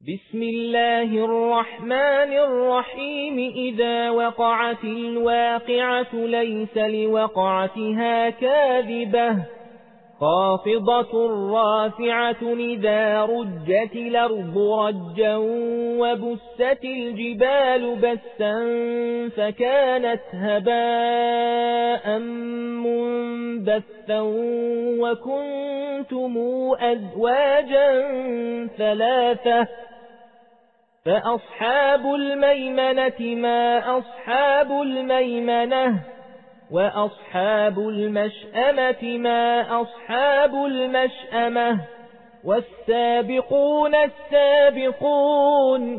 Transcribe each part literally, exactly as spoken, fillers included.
بسم الله الرحمن الرحيم إذا وقعت الواقعة ليس لوقعتها كاذبة خافضة رافعة إذا رجت الأرض رجا وبست الجبال بسا فكانت هباء منبثا وكنتم أزواجا ثلاثة فأصحاب الميمنة ما أصحاب الميمنة وأصحاب المشأمة ما أصحاب المشأمة والسابقون السابقون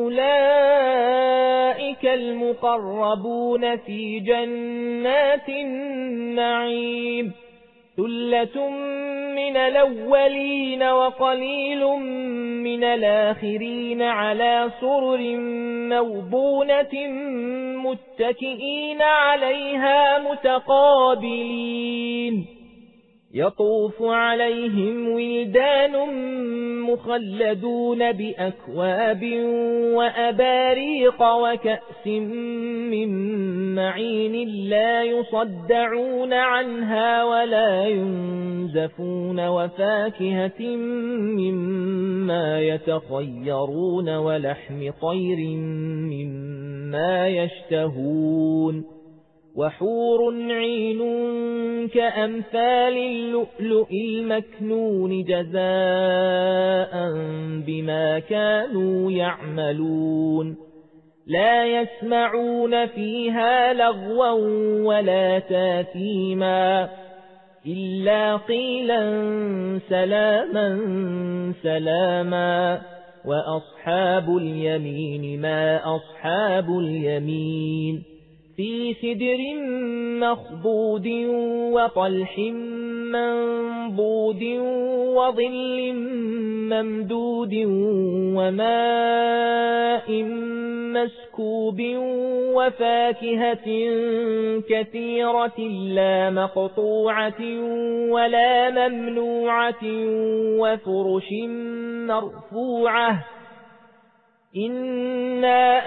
أولئك المقربون في جنات النعيم ثلة من الأولين وقليل من الآخرين على سرر موضونة متكئين عليها متقابلين يطوف عليهم ولدان مخلدون بأكواب وأباريق وكأس من معين لا يصدعون عنها ولا ينزفون وفاكهة مما يتخيرون ولحم طير مما يشتهون وحور عين كأمثال اللؤلؤ المكنون جزاء بما كانوا يعملون لا يسمعون فيها لغوا ولا تاثيما إلا قيلا سلاما سلاما وأصحاب اليمين ما أصحاب اليمين في سدر مخضود وطلح منضود وظل ممدود وماء مسكوب وفاكهة كثيرة لا مقطوعة ولا ممنوعة وفرش مرفوعة إنا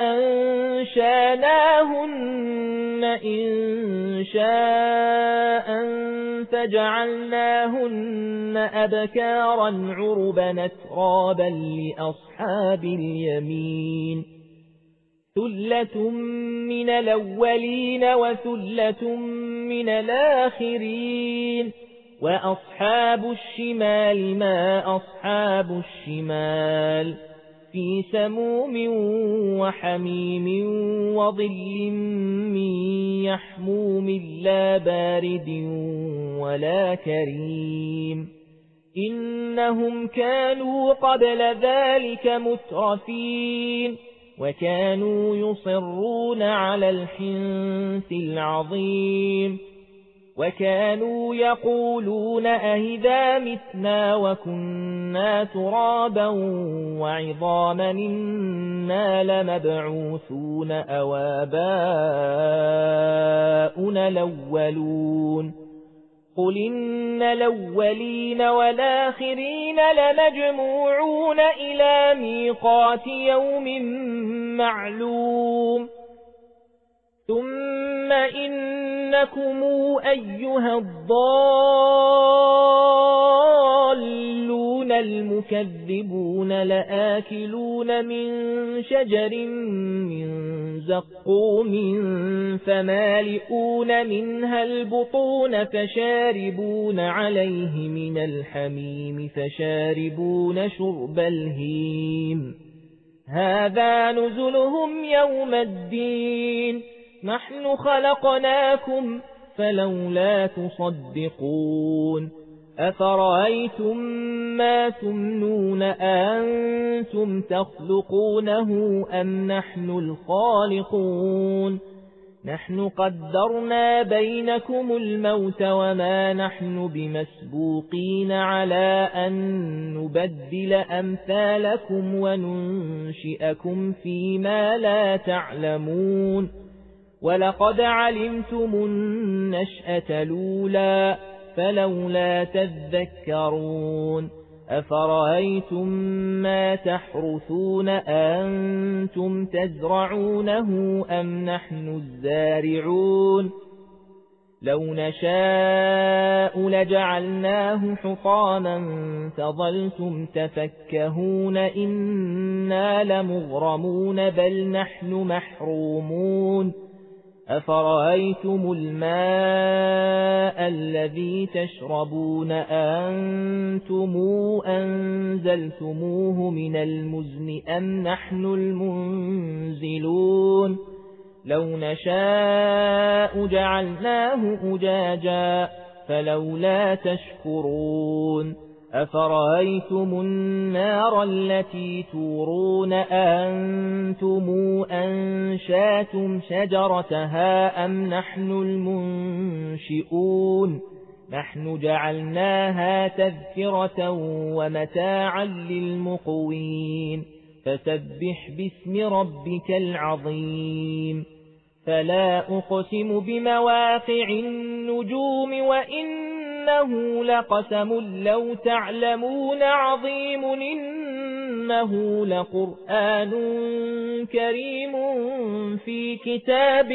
أنشاناهن إن شاء فجعلناهن أبكارا عربا أترابا لأصحاب اليمين ثلة من الأولين وثلة من الآخرين وأصحاب الشمال ما أصحاب الشمال في سموم وحميم وظل من يحموم لا بارد ولا كريم إنهم كانوا قبل ذلك مترفين وكانوا يصرون على الحنث العظيم وكانوا يقولون أهذا متنا وكنا ترابا وعظاما إنا لمبعوثون أو آباؤنا الأولون قل إن الأولين والآخرين لمجموعون إلى ميقات يوم معلوم ثم إنكم أيها الضالون المكذبون لآكلون من شجر من زقوم فمالئون منها البطون فشاربون عليه من الحميم فشاربون شرب الهيم هذا نزلهم يوم الدين نحن خلقناكم فلولا تصدقون أفرأيتم ما تمنون أنتم تخلقونه أم نحن الخالقون نحن قدرنا بينكم الموت وما نحن بمسبوقين على أن نبدل أمثالكم وننشئكم فيما لا تعلمون ولقد علمتم النشأة الأولى فلولا تذكرون أفرأيتم ما تحرثون أنتم تزرعونه أم نحن الزارعون لو نشاء لجعلناه حطاما فظلتم تفكهون إنا لمغرمون بل نحن محرومون أفرأيتم الماء الذي تشربون أنتم أنزلتموه من المزن أم نحن المنزلون لو نشاء جعلناه أجاجا فلولا تشكرون أفرأيتم النار التي تورون أنتم أنشاتم شجرتها أم نحن المنشئون نحن جعلناها تذكرة ومتاعا للمقوين فسبح باسم ربك العظيم فلا أقسم بمواقع النجوم وإنه لقسم لو تعلمون عظيم إنه لقرآن كريم في كتاب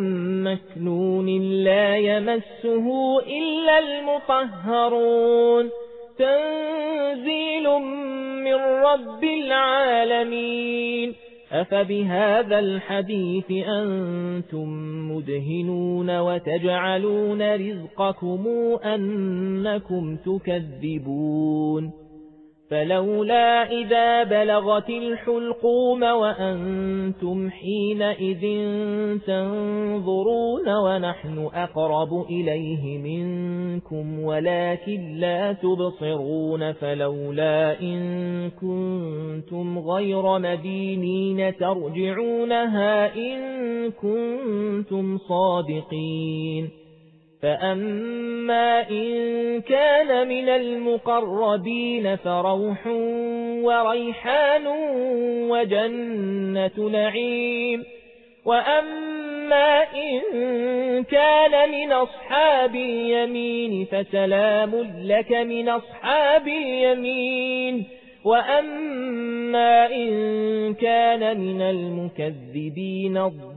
مكنون لا يمسه إلا المطهرون تنزيل من رب العالمين أفبهذا الحديث أنتم مدهنون وتجعلون رزقكم أنكم تكذبون فلولا إذا بلغت الحلقوم وأنتم حينئذ تنظرون ونحن أقرب إليه منكم ولكن لا تبصرون فلولا إن كنتم غير مدينين ترجعونها إن كنتم صادقين فأما إن كان من المقربين فروح وريحان وجنة نعيم وأما إن كان من أصحاب اليمين فسلام لك من أصحاب اليمين وأما إن كان من المكذبين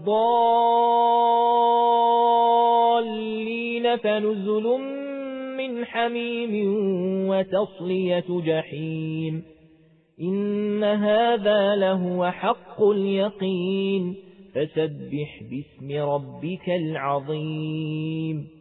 الضالين فنزل من حميم وتصلية جحيم إن هذا لهو حق اليقين فسبح باسم ربك العظيم